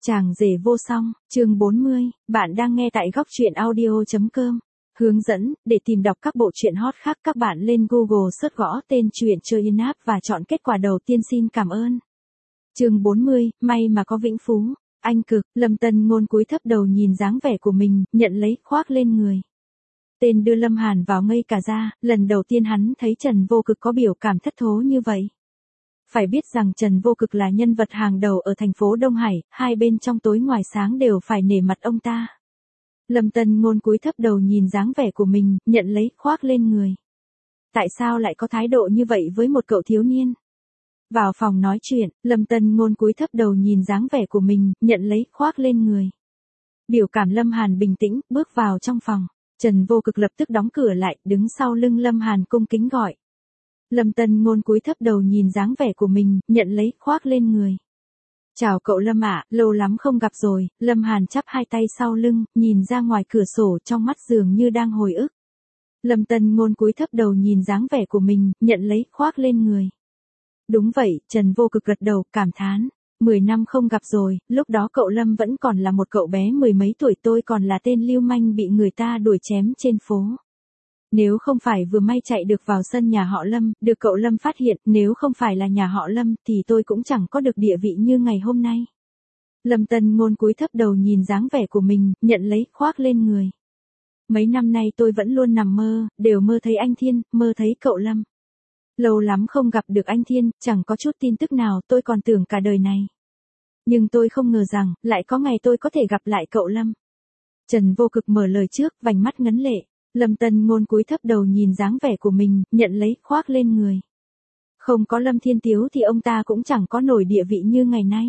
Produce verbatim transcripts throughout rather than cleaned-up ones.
Chàng rể vô song, chương bốn mươi, bạn đang nghe tại góc truyện audio.com. Hướng dẫn, để tìm đọc các bộ truyện hot khác các bạn lên Google search gõ tên truyện chơi in app và chọn kết quả đầu tiên xin cảm ơn. Chương bốn mươi, may mà có Vĩnh Phú, anh cực, Lâm Tân Ngôn cúi thấp đầu nhìn dáng vẻ của mình, nhận lấy khoác lên người. Tên đưa Lâm Hàn vào ngây cả ra, lần đầu tiên hắn thấy Trần Vô Cực có biểu cảm thất thố như vậy. Phải biết rằng Trần Vô Cực là nhân vật hàng đầu ở thành phố Đông Hải, hai bên trong tối ngoài sáng đều phải nể mặt ông ta. Lâm Tân Ngôn cúi thấp đầu nhìn dáng vẻ của mình, nhận lấy khoác lên người. Tại sao lại có thái độ như vậy với một cậu thiếu niên? Vào phòng nói chuyện, Lâm Tân Ngôn cúi thấp đầu nhìn dáng vẻ của mình, nhận lấy khoác lên người. Biểu cảm Lâm Hàn bình tĩnh, bước vào trong phòng. Trần Vô Cực lập tức đóng cửa lại, đứng sau lưng Lâm Hàn cung kính gọi. Lâm Tân Ngôn cúi thấp đầu nhìn dáng vẻ của mình, nhận lấy khoác lên người. Chào cậu Lâm ạ, lâu lắm không gặp rồi. Lâm Hàn chắp hai tay sau lưng, nhìn ra ngoài cửa sổ, trong mắt dường như đang hồi ức. Lâm Tân Ngôn cúi thấp đầu nhìn dáng vẻ của mình, nhận lấy khoác lên người. Đúng vậy, Trần Vô Cực gật đầu, cảm thán. Mười năm không gặp rồi, lúc đó cậu Lâm vẫn còn là một cậu bé mười mấy tuổi, tôi còn là tên lưu manh bị người ta đuổi chém trên phố. Nếu không phải vừa may chạy được vào sân nhà họ Lâm, được cậu Lâm phát hiện, nếu không phải là nhà họ Lâm thì tôi cũng chẳng có được địa vị như ngày hôm nay. Lâm Tân Ngôn cúi thấp đầu nhìn dáng vẻ của mình, nhận lấy khoác lên người. Mấy năm nay tôi vẫn luôn nằm mơ, đều mơ thấy anh Thiên, mơ thấy cậu Lâm. Lâu lắm không gặp được anh Thiên, chẳng có chút tin tức nào, tôi còn tưởng cả đời này. Nhưng tôi không ngờ rằng, lại có ngày tôi có thể gặp lại cậu Lâm. Trần Vô Cực mở lời trước, vành mắt ngấn lệ. Lâm Tân Ngôn cúi thấp đầu nhìn dáng vẻ của mình, nhận lấy khoác lên người. Không có Lâm Thiên Tiếu thì ông ta cũng chẳng có nổi địa vị như ngày nay.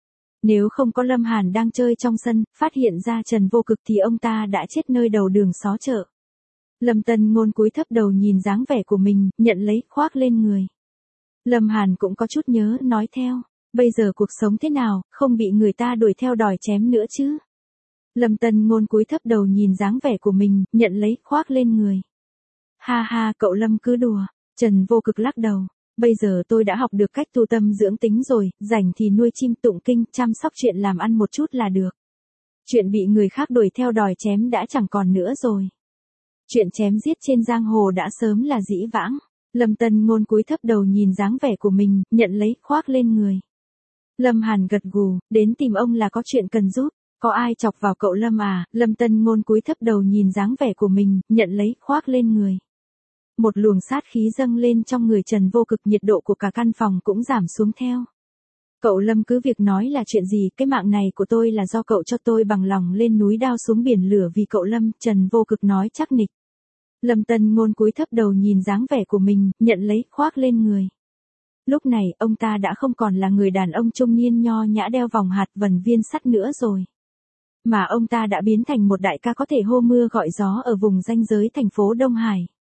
Nếu không có Lâm Hàn đang chơi trong sân, phát hiện ra Trần Vô Cực thì ông ta đã chết nơi đầu đường xó chợ. Lâm Tân Ngôn cúi thấp đầu nhìn dáng vẻ của mình, nhận lấy khoác lên người. Lâm Hàn cũng có chút nhớ, nói theo. Bây giờ cuộc sống thế nào, không bị người ta đuổi theo đòi chém nữa chứ? Lâm Tân Ngôn cúi thấp đầu nhìn dáng vẻ của mình, nhận lấy khoác lên người. Ha ha, cậu Lâm cứ đùa. Trần Vô Cực lắc đầu. Bây giờ tôi đã học được cách tu tâm dưỡng tính rồi, rảnh thì nuôi chim tụng kinh, chăm sóc chuyện làm ăn một chút là được. Chuyện bị người khác đuổi theo đòi chém đã chẳng còn nữa rồi. Chuyện chém giết trên giang hồ đã sớm là dĩ vãng. Lâm Tân Ngôn cúi thấp đầu nhìn dáng vẻ của mình, nhận lấy khoác lên người. Lâm Hàn gật gù, đến tìm ông là có chuyện cần giúp. Có ai chọc vào cậu Lâm à? Lâm Tân Ngôn cúi thấp đầu nhìn dáng vẻ của mình, nhận lấy khoác lên người. Một luồng sát khí dâng lên trong người Trần Vô Cực, nhiệt độ của cả căn phòng cũng giảm xuống theo. Cậu Lâm cứ việc nói là chuyện gì, cái mạng này của tôi là do cậu cho tôi, bằng lòng lên núi đao xuống biển lửa vì cậu Lâm, Trần Vô Cực nói chắc nịch. Lâm Tân Ngôn cúi thấp đầu nhìn dáng vẻ của mình, nhận lấy khoác lên người. Lúc này, ông ta đã không còn là người đàn ông trung niên nho nhã đeo vòng hạt vần viên sắt nữa rồi. Mà ông ta đã biến thành một đại ca có thể hô mưa gọi gió ở vùng ranh giới thành phố Đông Hải.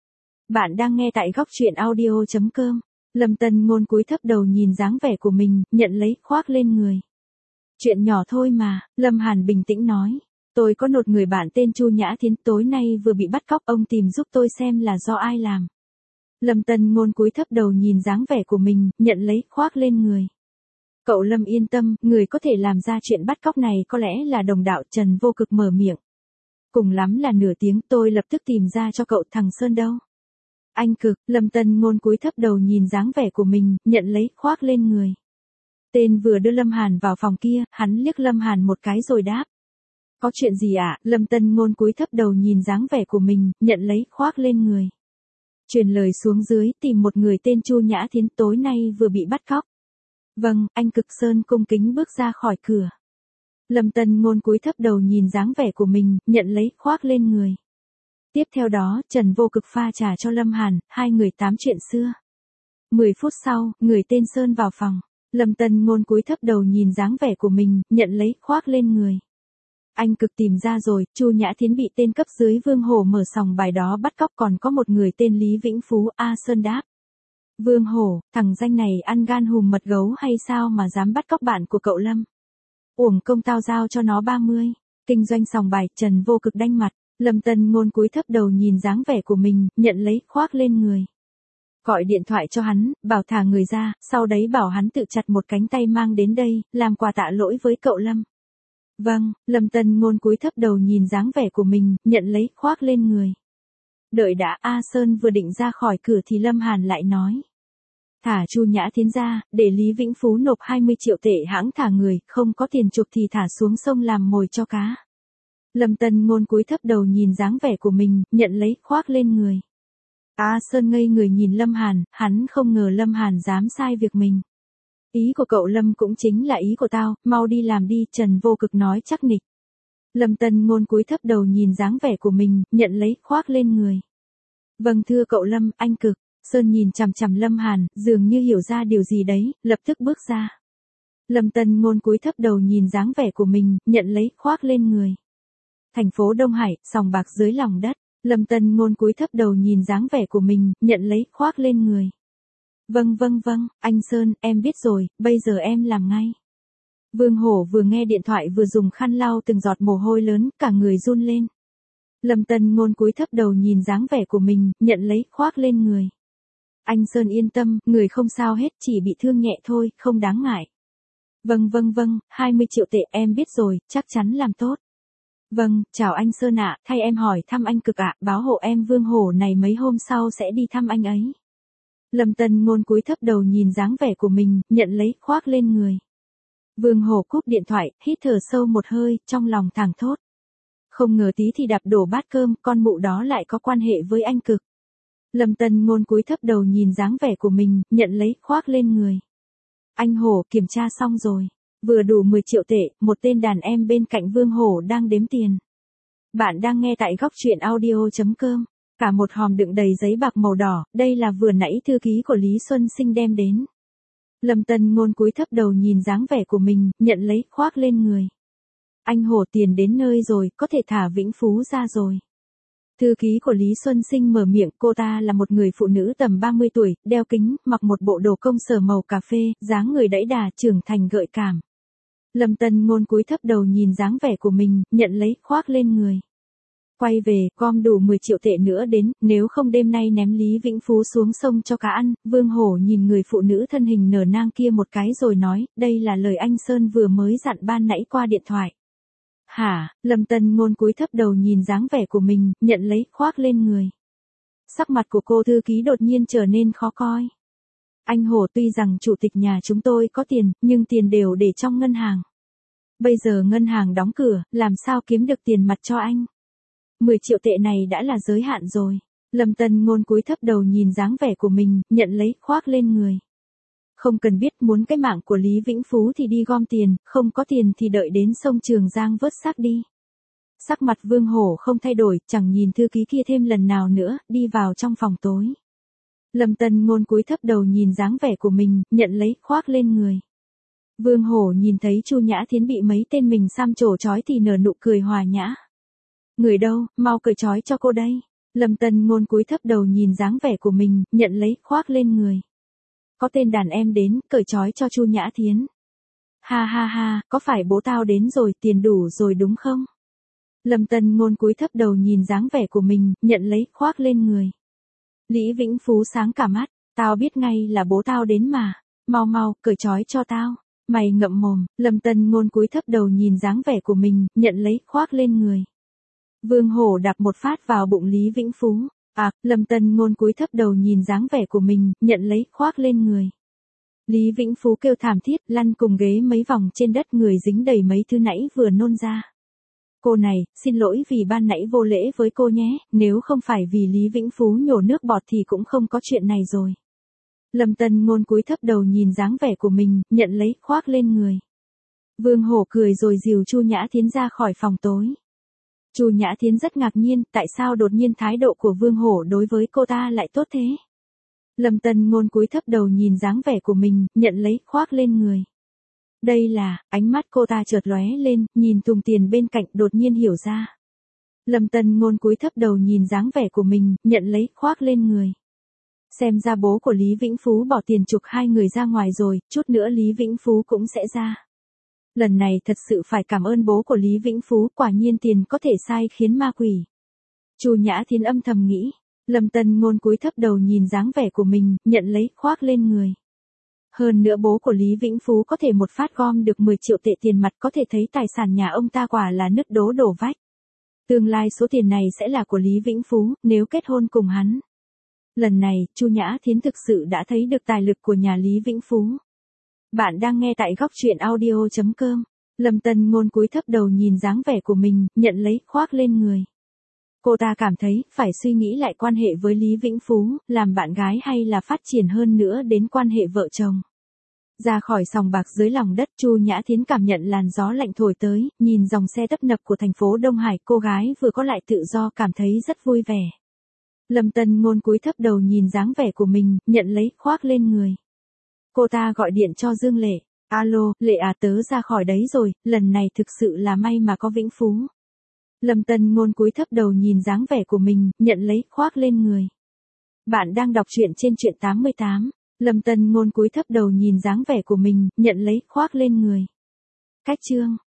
Bạn đang nghe tại góc truyện audio.com. Lâm Tân Ngôn cúi thấp đầu nhìn dáng vẻ của mình, nhận lấy khoác lên người. Chuyện nhỏ thôi mà, Lâm Hàn bình tĩnh nói. Tôi có một người bạn tên Chu Nhã Thiến, tối nay vừa bị bắt cóc, ông tìm giúp tôi xem là do ai làm. Lâm Tân Ngôn cúi thấp đầu nhìn dáng vẻ của mình, nhận lấy khoác lên người. Cậu Lâm yên tâm, người có thể làm ra chuyện bắt cóc này có lẽ là đồng đạo. Trần Vô Cực mở miệng. Cùng lắm là nửa tiếng, tôi lập tức tìm ra cho cậu. Thằng Sơn đâu? Anh cực, Lâm Tân Ngôn cúi thấp đầu nhìn dáng vẻ của mình, nhận lấy khoác lên người. Tên vừa đưa Lâm Hàn vào phòng kia, hắn liếc Lâm Hàn một cái rồi đáp. Có chuyện gì ạ? À? Lâm Tân Ngôn cúi thấp đầu nhìn dáng vẻ của mình, nhận lấy khoác lên người. Truyền lời xuống dưới, tìm một người tên Chu Nhã Thiến, tối nay vừa bị bắt cóc. Vâng, anh cực. Sơn cung kính bước ra khỏi cửa. Lâm Tân Ngôn cúi thấp đầu nhìn dáng vẻ của mình, nhận lấy khoác lên người. Tiếp theo đó, Trần Vô Cực pha trà cho Lâm Hàn, hai người tám chuyện xưa. Mười phút sau, người tên Sơn vào phòng. Lâm Tân Ngôn cúi thấp đầu nhìn dáng vẻ của mình, nhận lấy khoác lên người. Anh cực tìm ra rồi, Chu Nhã Thiến bị tên cấp dưới Vương Hổ mở sòng bài đó bắt cóc, còn có một người tên Lý Vĩnh Phú. A Sơn đáp. Vương Hổ, thằng danh này ăn gan hùm mật gấu hay sao mà dám bắt cóc bạn của cậu Lâm? Uổng công tao giao cho nó ba mươi. Kinh doanh sòng bài. Trần Vô Cực đanh mặt. Lâm Tân Ngôn cúi thấp đầu nhìn dáng vẻ của mình, nhận lấy khoác lên người. Gọi điện thoại cho hắn, bảo thả người ra, sau đấy bảo hắn tự chặt một cánh tay mang đến đây, làm quà tạ lỗi với cậu Lâm. Vâng, Lâm Tân Ngôn cúi thấp đầu nhìn dáng vẻ của mình, nhận lấy, khoác lên người. Đợi đã, A Sơn vừa định ra khỏi cửa thì Lâm Hàn lại nói. Thả Chu Nhã Thiến ra, để Lý Vĩnh Phú nộp hai mươi triệu tệ hãng thả người, không có tiền chuộc thì thả xuống sông làm mồi cho cá. Lâm Tân Ngôn cúi thấp đầu nhìn dáng vẻ của mình, nhận lấy, khoác lên người. A Sơn ngây người nhìn Lâm Hàn, hắn không ngờ Lâm Hàn dám sai việc mình. Ý của cậu Lâm cũng chính là ý của tao, mau đi làm đi, Trần Vô Cực nói chắc nịch. Lâm Tân Ngôn cúi thấp đầu nhìn dáng vẻ của mình, nhận lấy, khoác lên người. Vâng thưa cậu Lâm, anh Cực. Sơn nhìn chằm chằm Lâm Hàn, dường như hiểu ra điều gì đấy, lập tức bước ra. Lâm Tân Ngôn cúi thấp đầu nhìn dáng vẻ của mình, nhận lấy, khoác lên người. Thành phố Đông Hải, sòng bạc dưới lòng đất. Lâm Tân Ngôn cúi thấp đầu nhìn dáng vẻ của mình, nhận lấy, khoác lên người. Vâng vâng vâng, anh Sơn, em biết rồi, bây giờ em làm ngay. Vương Hổ vừa nghe điện thoại vừa dùng khăn lau từng giọt mồ hôi lớn, cả người run lên. Lâm Tân Ngôn cúi thấp đầu nhìn dáng vẻ của mình, nhận lấy, khoác lên người. Anh Sơn yên tâm, người không sao hết, chỉ bị thương nhẹ thôi, không đáng ngại. Vâng vâng vâng, hai mươi triệu tệ em biết rồi, chắc chắn làm tốt. Vâng, chào anh Sơn ạ, thay em hỏi thăm anh Cực ạ, báo hộ em Vương Hổ này mấy hôm sau sẽ đi thăm anh ấy. Lâm Tân Ngôn cúi thấp đầu nhìn dáng vẻ của mình, nhận lấy, khoác lên người. Vương Hổ cúp điện thoại, hít thở sâu một hơi, trong lòng thảng thốt. Không ngờ tí thì đạp đổ bát cơm, con mụ đó lại có quan hệ với anh Cực. Lâm Tân Ngôn cúi thấp đầu nhìn dáng vẻ của mình, nhận lấy, khoác lên người. Anh Hổ, kiểm tra xong rồi. Vừa đủ mười triệu tệ, một tên đàn em bên cạnh Vương Hổ đang đếm tiền. Bạn đang nghe tại góc truyện audio chấm com. Cả một hòm đựng đầy giấy bạc màu đỏ, đây là vừa nãy thư ký của Lý Xuân Sinh đem đến. Lâm Tân Ngôn cúi thấp đầu nhìn dáng vẻ của mình, nhận lấy, khoác lên người. Anh Hổ, tiền đến nơi rồi, có thể thả Vĩnh Phú ra rồi. Thư ký của Lý Xuân Sinh mở miệng, cô ta là một người phụ nữ tầm ba mươi tuổi, đeo kính, mặc một bộ đồ công sở màu cà phê, dáng người đẫy đà, trưởng thành gợi cảm. Lâm Tân Ngôn cúi thấp đầu nhìn dáng vẻ của mình, nhận lấy, khoác lên người. Quay về, gom đủ mười triệu tệ nữa đến, nếu không đêm nay ném Lý Vĩnh Phú xuống sông cho cá ăn. Vương Hổ nhìn người phụ nữ thân hình nở nang kia một cái rồi nói, đây là lời anh Sơn vừa mới dặn ban nãy qua điện thoại. Hả, Lâm Tân Ngôn cúi thấp đầu nhìn dáng vẻ của mình, nhận lấy, khoác lên người. Sắc mặt của cô thư ký đột nhiên trở nên khó coi. Anh Hổ, tuy rằng chủ tịch nhà chúng tôi có tiền, nhưng tiền đều để trong ngân hàng. Bây giờ ngân hàng đóng cửa, làm sao kiếm được tiền mặt cho anh? mười triệu tệ này đã là giới hạn rồi. Lâm Tân Ngôn cúi thấp đầu nhìn dáng vẻ của mình, nhận lấy, khoác lên người. Không cần biết, muốn cái mạng của Lý Vĩnh Phú thì đi gom tiền, không có tiền thì đợi đến sông Trường Giang vớt xác đi. Sắc mặt Vương Hổ không thay đổi, chẳng nhìn thư ký kia thêm lần nào nữa, đi vào trong phòng tối. Lâm Tân Ngôn cúi thấp đầu nhìn dáng vẻ của mình, nhận lấy, khoác lên người. Vương Hổ nhìn thấy Chu Nhã Thiến bị mấy tên mình xăm trổ trói thì nở nụ cười hòa nhã. Người đâu, mau cởi trói cho cô đây. Lâm Tân Ngôn cúi thấp đầu nhìn dáng vẻ của mình, nhận lấy, khoác lên người. Có tên đàn em đến, cởi trói cho Chu Nhã Thiến. Ha ha ha, có phải bố tao đến rồi, tiền đủ rồi đúng không? Lâm Tân Ngôn cúi thấp đầu nhìn dáng vẻ của mình, nhận lấy, khoác lên người. Lý Vĩnh Phú sáng cả mắt, tao biết ngay là bố tao đến mà. Mau mau, cởi trói cho tao. Mày ngậm mồm. Lâm Tân Ngôn cúi thấp đầu nhìn dáng vẻ của mình, nhận lấy, khoác lên người. Vương Hổ đạp một phát vào bụng Lý Vĩnh Phú. À, Lâm Tân Ngôn cúi thấp đầu nhìn dáng vẻ của mình, nhận lấy, khoác lên người. Lý Vĩnh Phú kêu thảm thiết, lăn cùng ghế mấy vòng trên đất, người dính đầy mấy thứ nãy vừa nôn ra. Cô này, xin lỗi vì ban nãy vô lễ với cô nhé, nếu không phải vì Lý Vĩnh Phú nhổ nước bọt thì cũng không có chuyện này rồi. Lâm Tân Ngôn cúi thấp đầu nhìn dáng vẻ của mình, nhận lấy, khoác lên người. Vương Hổ cười rồi dìu Chu Nhã Thiến ra khỏi phòng tối. Chu Nhã Thiến rất ngạc nhiên, tại sao đột nhiên thái độ của Vương Hổ đối với cô ta lại tốt thế? Lâm Tân Ngôn cúi thấp đầu nhìn dáng vẻ của mình, nhận lấy, khoác lên người. Đây là, ánh mắt cô ta chợt lóe lên, nhìn thùng tiền bên cạnh, đột nhiên hiểu ra. Lâm Tân Ngôn cúi thấp đầu nhìn dáng vẻ của mình, nhận lấy, khoác lên người. Xem ra bố của Lý Vĩnh Phú bỏ tiền chuộc hai người ra ngoài rồi, chút nữa Lý Vĩnh Phú cũng sẽ ra. Lần này thật sự phải cảm ơn bố của Lý Vĩnh Phú, quả nhiên tiền có thể sai khiến ma quỷ. Chu Nhã Thiến âm thầm nghĩ. Lâm Tân Ngôn cúi thấp đầu nhìn dáng vẻ của mình, nhận lấy, khoác lên người. Hơn nữa bố của Lý Vĩnh Phú có thể một phát gom được mười triệu tệ tiền mặt, có thể thấy tài sản nhà ông ta quả là nứt đố đổ vách. Tương lai số tiền này sẽ là của Lý Vĩnh Phú, nếu kết hôn cùng hắn. Lần này, Chu Nhã Thiến thực sự đã thấy được tài lực của nhà Lý Vĩnh Phú. Bạn đang nghe tại góc truyện audio chấm com. Lâm Tân Ngôn cúi thấp đầu nhìn dáng vẻ của mình, nhận lấy, khoác lên người. Cô ta cảm thấy, phải suy nghĩ lại quan hệ với Lý Vĩnh Phú, làm bạn gái hay là phát triển hơn nữa đến quan hệ vợ chồng. Ra khỏi sòng bạc dưới lòng đất, Chu Nhã Thiến cảm nhận làn gió lạnh thổi tới, nhìn dòng xe tấp nập của thành phố Đông Hải, cô gái vừa có lại tự do cảm thấy rất vui vẻ. Lâm Tân Ngôn cúi thấp đầu nhìn dáng vẻ của mình, nhận lấy, khoác lên người. Cô ta gọi điện cho Dương Lệ. Alo, Lệ à, tớ ra khỏi đấy rồi, lần này thực sự là may mà có Vĩnh Phú. Lâm Tân Ngôn cúi thấp đầu nhìn dáng vẻ của mình, nhận lấy, khoác lên người. Bạn đang đọc truyện trên truyện tám mươi tám. Lâm Tân Ngôn cúi thấp đầu nhìn dáng vẻ của mình, nhận lấy, khoác lên người. Cách chương